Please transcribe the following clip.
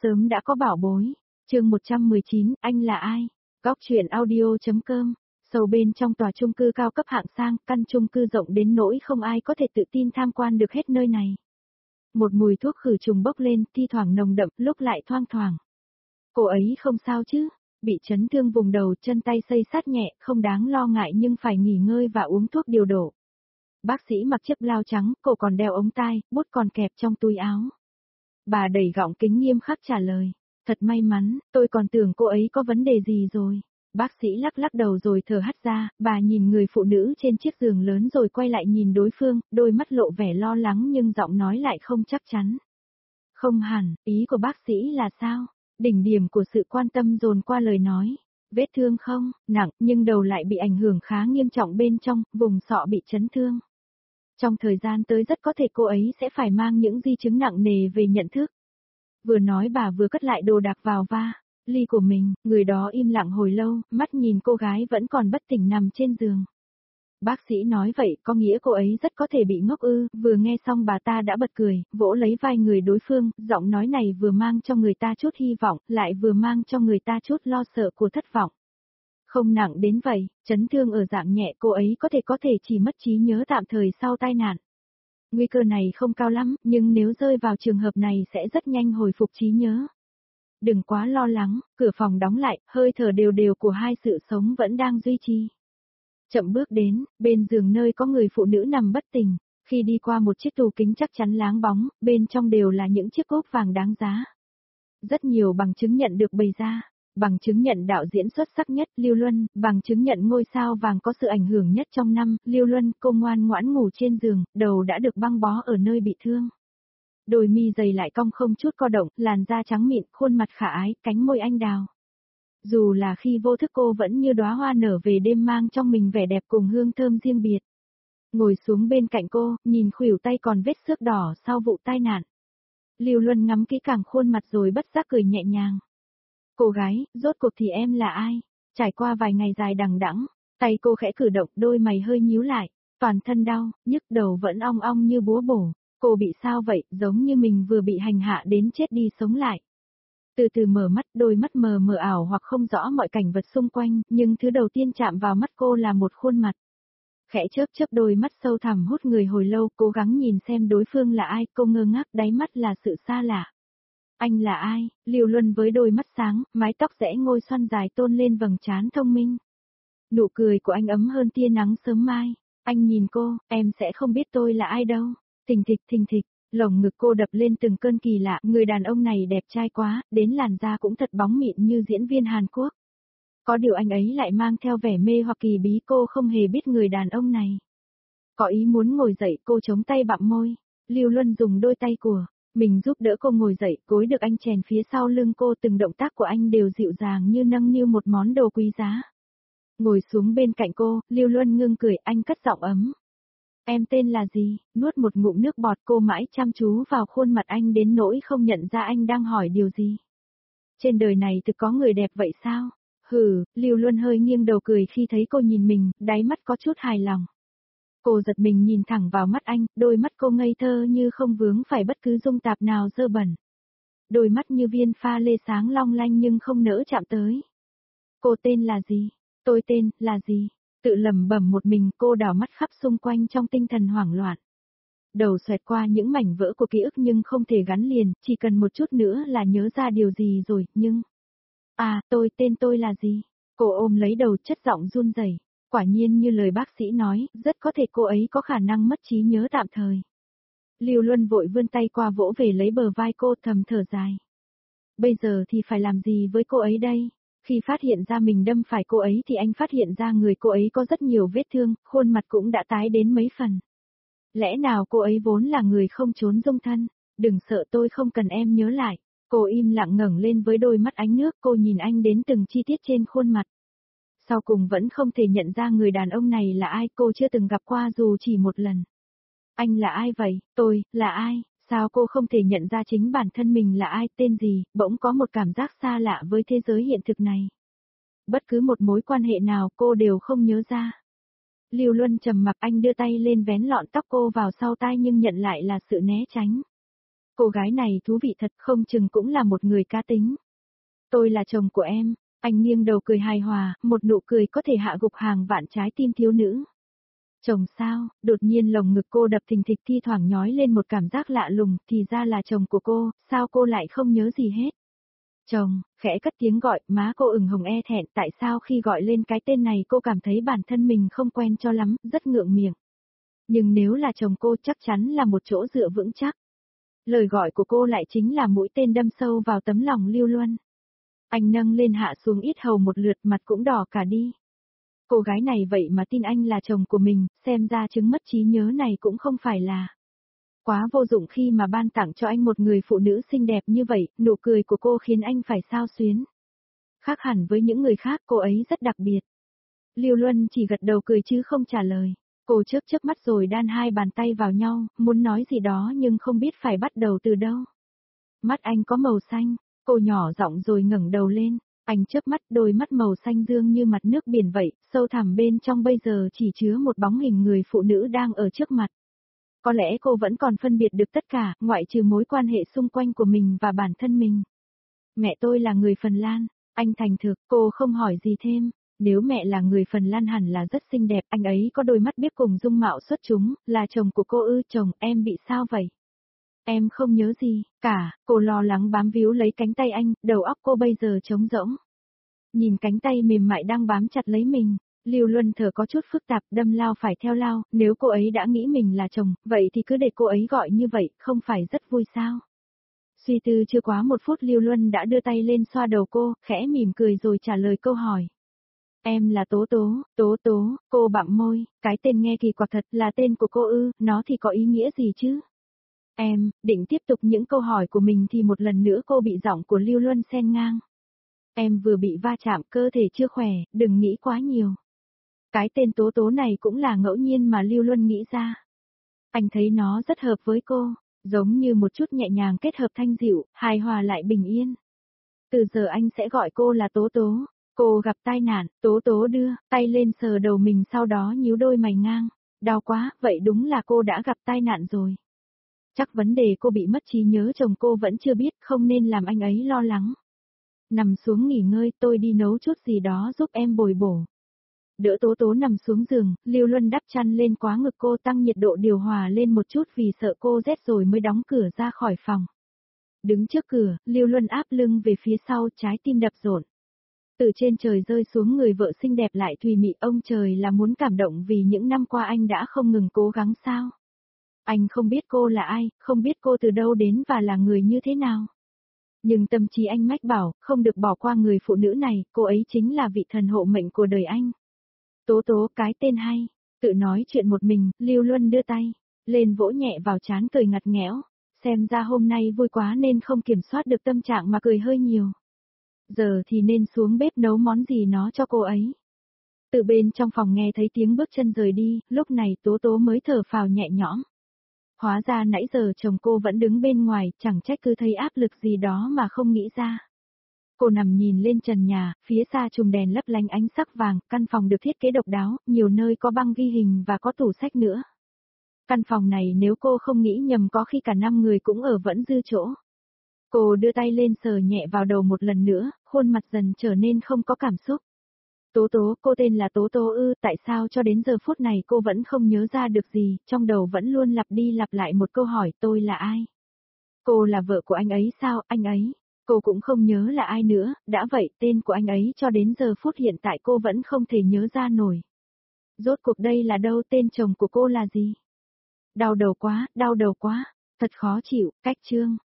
sớm đã có bảo bối. Chương 119, anh là ai? Góc truyện audio.com. Sâu bên trong tòa chung cư cao cấp hạng sang, căn chung cư rộng đến nỗi không ai có thể tự tin tham quan được hết nơi này. Một mùi thuốc khử trùng bốc lên, thi thoảng nồng đậm, lúc lại thoang thoảng. Cô ấy không sao chứ? Bị chấn thương vùng đầu, chân tay xây sát nhẹ, không đáng lo ngại nhưng phải nghỉ ngơi và uống thuốc điều độ. Bác sĩ mặc chiếc blau trắng, cổ còn đeo ống tai, bút còn kẹp trong túi áo. Bà đẩy gọng kính nghiêm khắc trả lời. Thật may mắn, tôi còn tưởng cô ấy có vấn đề gì rồi. Bác sĩ lắc lắc đầu rồi thở hắt ra, bà nhìn người phụ nữ trên chiếc giường lớn rồi quay lại nhìn đối phương, đôi mắt lộ vẻ lo lắng nhưng giọng nói lại không chắc chắn. Không hẳn, ý của bác sĩ là sao? Đỉnh điểm của sự quan tâm dồn qua lời nói. Vết thương không, nặng, nhưng đầu lại bị ảnh hưởng khá nghiêm trọng bên trong, vùng sọ bị chấn thương. Trong thời gian tới rất có thể cô ấy sẽ phải mang những di chứng nặng nề về nhận thức. Vừa nói bà vừa cất lại đồ đạc vào ly của mình, người đó im lặng hồi lâu, mắt nhìn cô gái vẫn còn bất tỉnh nằm trên giường. Bác sĩ nói vậy có nghĩa cô ấy rất có thể bị ngốc ư, vừa nghe xong bà ta đã bật cười, vỗ lấy vai người đối phương, giọng nói này vừa mang cho người ta chút hy vọng, lại vừa mang cho người ta chút lo sợ của thất vọng. Không nặng đến vậy, chấn thương ở dạng nhẹ cô ấy có thể chỉ mất trí nhớ tạm thời sau tai nạn. Nguy cơ này không cao lắm, nhưng nếu rơi vào trường hợp này sẽ rất nhanh hồi phục trí nhớ. Đừng quá lo lắng, cửa phòng đóng lại, hơi thở đều đều của hai sự sống vẫn đang duy trì. Chậm bước đến, bên giường nơi có người phụ nữ nằm bất tỉnh, khi đi qua một chiếc tủ kính chắc chắn láng bóng, bên trong đều là những chiếc cốc vàng đáng giá. Rất nhiều bằng chứng nhận được bày ra. Bằng chứng nhận đạo diễn xuất sắc nhất, Lưu Luân, bằng chứng nhận ngôi sao vàng có sự ảnh hưởng nhất trong năm, Lưu Luân, cô ngoan ngoãn ngủ trên giường, đầu đã được băng bó ở nơi bị thương. Đôi mi dày lại cong không chút co động, làn da trắng mịn, khuôn mặt khả ái, cánh môi anh đào. Dù là khi vô thức cô vẫn như đóa hoa nở về đêm mang trong mình vẻ đẹp cùng hương thơm riêng biệt. Ngồi xuống bên cạnh cô, nhìn khuỷu tay còn vết xước đỏ sau vụ tai nạn. Lưu Luân ngắm kỹ càng khuôn mặt rồi bất giác cười nhẹ nhàng. Cô gái, rốt cuộc thì em là ai? Trải qua vài ngày dài đằng đẵng, tay cô khẽ cử động, đôi mày hơi nhíu lại, toàn thân đau, nhức đầu vẫn ong ong như búa bổ. Cô bị sao vậy, giống như mình vừa bị hành hạ đến chết đi sống lại. Từ từ mở mắt, đôi mắt mờ mờ ảo hoặc không rõ mọi cảnh vật xung quanh, nhưng thứ đầu tiên chạm vào mắt cô là một khuôn mặt. Khẽ chớp chớp đôi mắt sâu thẳm hút người hồi lâu, cố gắng nhìn xem đối phương là ai, cô ngơ ngác, đáy mắt là sự xa lạ. Anh là ai? Lưu Luân với đôi mắt sáng, mái tóc rẽ ngôi xoăn dài tôn lên vầng trán thông minh. Nụ cười của anh ấm hơn tia nắng sớm mai. Anh nhìn cô, em sẽ không biết tôi là ai đâu. Thình thịch, lồng ngực cô đập lên từng cơn kỳ lạ, người đàn ông này đẹp trai quá, đến làn da cũng thật bóng mịn như diễn viên Hàn Quốc. Có điều anh ấy lại mang theo vẻ mê hoặc kỳ bí, cô không hề biết người đàn ông này. Có ý muốn ngồi dậy, cô chống tay bặm môi. Lưu Luân dùng đôi tay của mình giúp đỡ cô ngồi dậy, gối được anh chèn phía sau lưng cô, từng động tác của anh đều dịu dàng như nâng niu một món đồ quý giá. Ngồi xuống bên cạnh cô, Lưu Luân ngưng cười, anh cất giọng ấm. Em tên là gì? Nuốt một ngụm nước bọt, cô mãi chăm chú vào khuôn mặt anh đến nỗi không nhận ra anh đang hỏi điều gì. Trên đời này thực có người đẹp vậy sao? Hừ, Lưu Luân hơi nghiêng đầu cười khi thấy cô nhìn mình, đáy mắt có chút hài lòng. Cô giật mình nhìn thẳng vào mắt anh, đôi mắt cô ngây thơ như không vướng phải bất cứ dung tạp nào dơ bẩn. Đôi mắt như viên pha lê sáng long lanh nhưng không nỡ chạm tới. Cô tên là gì? Tôi tên là gì? Tự lẩm bẩm một mình, cô đảo mắt khắp xung quanh trong tinh thần hoảng loạn. Đầu xoẹt qua những mảnh vỡ của ký ức nhưng không thể gắn liền, chỉ cần một chút nữa là nhớ ra điều gì rồi, nhưng... tên tôi là gì? Cô ôm lấy đầu, chất giọng run rẩy. Quả nhiên như lời bác sĩ nói, rất có thể cô ấy có khả năng mất trí nhớ tạm thời. Lưu Luân vội vươn tay qua vỗ về lấy bờ vai cô, thầm thở dài. Bây giờ thì phải làm gì với cô ấy đây? Khi phát hiện ra mình đâm phải cô ấy thì anh phát hiện ra người cô ấy có rất nhiều vết thương, khuôn mặt cũng đã tái đến mấy phần. Lẽ nào cô ấy vốn là người không trốn dung thân? Đừng sợ, tôi không cần em nhớ lại. Cô im lặng ngẩng lên với đôi mắt ánh nước, cô nhìn anh đến từng chi tiết trên khuôn mặt. Sau cùng vẫn không thể nhận ra người đàn ông này là ai, cô chưa từng gặp qua dù chỉ một lần. Anh là ai vậy? Tôi, là ai? Sao cô không thể nhận ra chính bản thân mình là ai, tên gì? Bỗng có một cảm giác xa lạ với thế giới hiện thực này. Bất cứ một mối quan hệ nào cô đều không nhớ ra. Lưu Luân trầm mặc, anh đưa tay lên vén lọn tóc cô vào sau tai nhưng nhận lại là sự né tránh. Cô gái này thú vị thật, không chừng cũng là một người cá tính. Tôi là chồng của em, anh nghiêng đầu cười hài hòa, một nụ cười có thể hạ gục hàng vạn trái tim thiếu nữ. Chồng sao, đột nhiên lồng ngực cô đập thình thịch thi thoảng nhói lên một cảm giác lạ lùng, thì ra là chồng của cô, sao cô lại không nhớ gì hết. Chồng, khẽ cất tiếng gọi, má cô ửng hồng e thẹn, tại sao khi gọi lên cái tên này cô cảm thấy bản thân mình không quen cho lắm, rất ngượng miệng. Nhưng nếu là chồng cô chắc chắn là một chỗ dựa vững chắc. Lời gọi của cô lại chính là mũi tên đâm sâu vào tấm lòng Lưu Luân. Anh nâng lên hạ xuống yết hầu một lượt, mặt cũng đỏ cả đi. Cô gái này vậy mà tin anh là chồng của mình, xem ra chứng mất trí nhớ này cũng không phải là quá vô dụng khi mà ban tặng cho anh một người phụ nữ xinh đẹp như vậy, nụ cười của cô khiến anh phải xao xuyến. Khác hẳn với những người khác, cô ấy rất đặc biệt. Lưu Luân chỉ gật đầu cười chứ không trả lời. Cô chớp mắt rồi đan hai bàn tay vào nhau, muốn nói gì đó nhưng không biết phải bắt đầu từ đâu. Mắt anh có màu xanh, cô nhỏ giọng rồi ngẩng đầu lên. Anh chớp mắt, đôi mắt màu xanh dương như mặt nước biển vậy, sâu thẳm bên trong bây giờ chỉ chứa một bóng hình người phụ nữ đang ở trước mặt. Có lẽ cô vẫn còn phân biệt được tất cả, ngoại trừ mối quan hệ xung quanh của mình và bản thân mình. Mẹ tôi là người Phần Lan, anh thành thực, cô không hỏi gì thêm. Nếu mẹ là người Phần Lan hẳn là rất xinh đẹp, anh ấy có đôi mắt biếc cùng dung mạo xuất chúng, là chồng của cô ư? Chồng, em bị sao vậy? Em không nhớ gì, cả, cô lo lắng bám víu lấy cánh tay anh, đầu óc cô bây giờ trống rỗng. Nhìn cánh tay mềm mại đang bám chặt lấy mình, Lưu Luân thở có chút phức tạp, đâm lao phải theo lao, nếu cô ấy đã nghĩ mình là chồng, vậy thì cứ để cô ấy gọi như vậy, không phải rất vui sao? Suy tư chưa quá một phút Lưu Luân đã đưa tay lên xoa đầu cô, khẽ mỉm cười rồi trả lời câu hỏi. Em là Tố Tố, cô bặm môi, cái tên nghe kỳ quặc thật, là tên của cô ư, nó thì có ý nghĩa gì chứ? Em, định tiếp tục những câu hỏi của mình thì một lần nữa cô bị giọng của Lưu Luân xen ngang. Em vừa bị va chạm, cơ thể chưa khỏe, đừng nghĩ quá nhiều. Cái tên Tố Tố này cũng là ngẫu nhiên mà Lưu Luân nghĩ ra. Anh thấy nó rất hợp với cô, giống như một chút nhẹ nhàng kết hợp thanh dịu, hài hòa lại bình yên. Từ giờ anh sẽ gọi cô là Tố Tố. Cô gặp tai nạn, Tố Tố đưa tay lên sờ đầu mình sau đó nhíu đôi mày ngang. Đau quá, vậy đúng là cô đã gặp tai nạn rồi. Chắc vấn đề cô bị mất trí nhớ chồng cô vẫn chưa biết, không nên làm anh ấy lo lắng. Nằm xuống nghỉ ngơi, tôi đi nấu chút gì đó giúp em bồi bổ. Đỡ Tố Tố nằm xuống giường, Lưu Luân đắp chăn lên quá ngực cô, tăng nhiệt độ điều hòa lên một chút vì sợ cô rét rồi mới đóng cửa ra khỏi phòng. Đứng trước cửa, Lưu Luân áp lưng về phía sau, trái tim đập rộn. Từ trên trời rơi xuống người vợ xinh đẹp lại thùy mị, ông trời là muốn cảm động vì những năm qua anh đã không ngừng cố gắng sao. Anh không biết cô là ai, không biết cô từ đâu đến và là người như thế nào. Nhưng tâm trí anh mách bảo, không được bỏ qua người phụ nữ này, cô ấy chính là vị thần hộ mệnh của đời anh. Tố Tố, cái tên hay. Tự nói chuyện một mình, Lưu Luân đưa tay lên vỗ nhẹ vào trán cười ngặt nghẽo. Xem ra hôm nay vui quá nên không kiểm soát được tâm trạng mà cười hơi nhiều. Giờ thì nên xuống bếp nấu món gì nó cho cô ấy. Từ bên trong phòng nghe thấy tiếng bước chân rời đi, lúc này Tố Tố mới thở phào nhẹ nhõm. Hóa ra nãy giờ chồng cô vẫn đứng bên ngoài, chẳng trách cứ thấy áp lực gì đó mà không nghĩ ra. Cô nằm nhìn lên trần nhà, phía xa chùm đèn lấp lánh ánh sắc vàng, căn phòng được thiết kế độc đáo, nhiều nơi có băng ghi hình và có tủ sách nữa. Căn phòng này nếu cô không nghĩ nhầm có khi cả 5 người cũng ở vẫn dư chỗ. Cô đưa tay lên sờ nhẹ vào đầu một lần nữa, khuôn mặt dần trở nên không có cảm xúc. Tố Tố, cô tên là Tố Tố ư, tại sao cho đến giờ phút này cô vẫn không nhớ ra được gì, trong đầu vẫn luôn lặp đi lặp lại một câu hỏi, tôi là ai? Cô là vợ của anh ấy sao, anh ấy? Cô cũng không nhớ là ai nữa, đã vậy tên của anh ấy cho đến giờ phút hiện tại cô vẫn không thể nhớ ra nổi. Rốt cuộc đây là đâu, tên chồng của cô là gì? Đau đầu quá, thật khó chịu, cách chương.